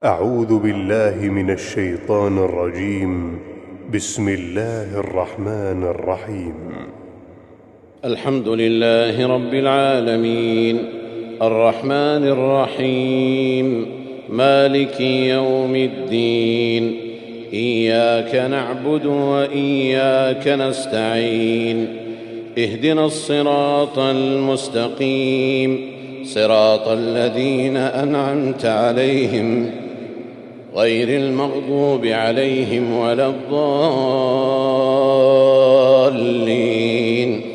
أعوذ بالله من الشيطان الرجيم. بسم الله الرحمن الرحيم. الحمد لله رب العالمين الرحمن الرحيم مالك يوم الدين. إياك نعبد وإياك نستعين. اهدنا الصراط المستقيم صراط الذين أنعمت عليهم غير المغضوب عليهم ولا الضالين.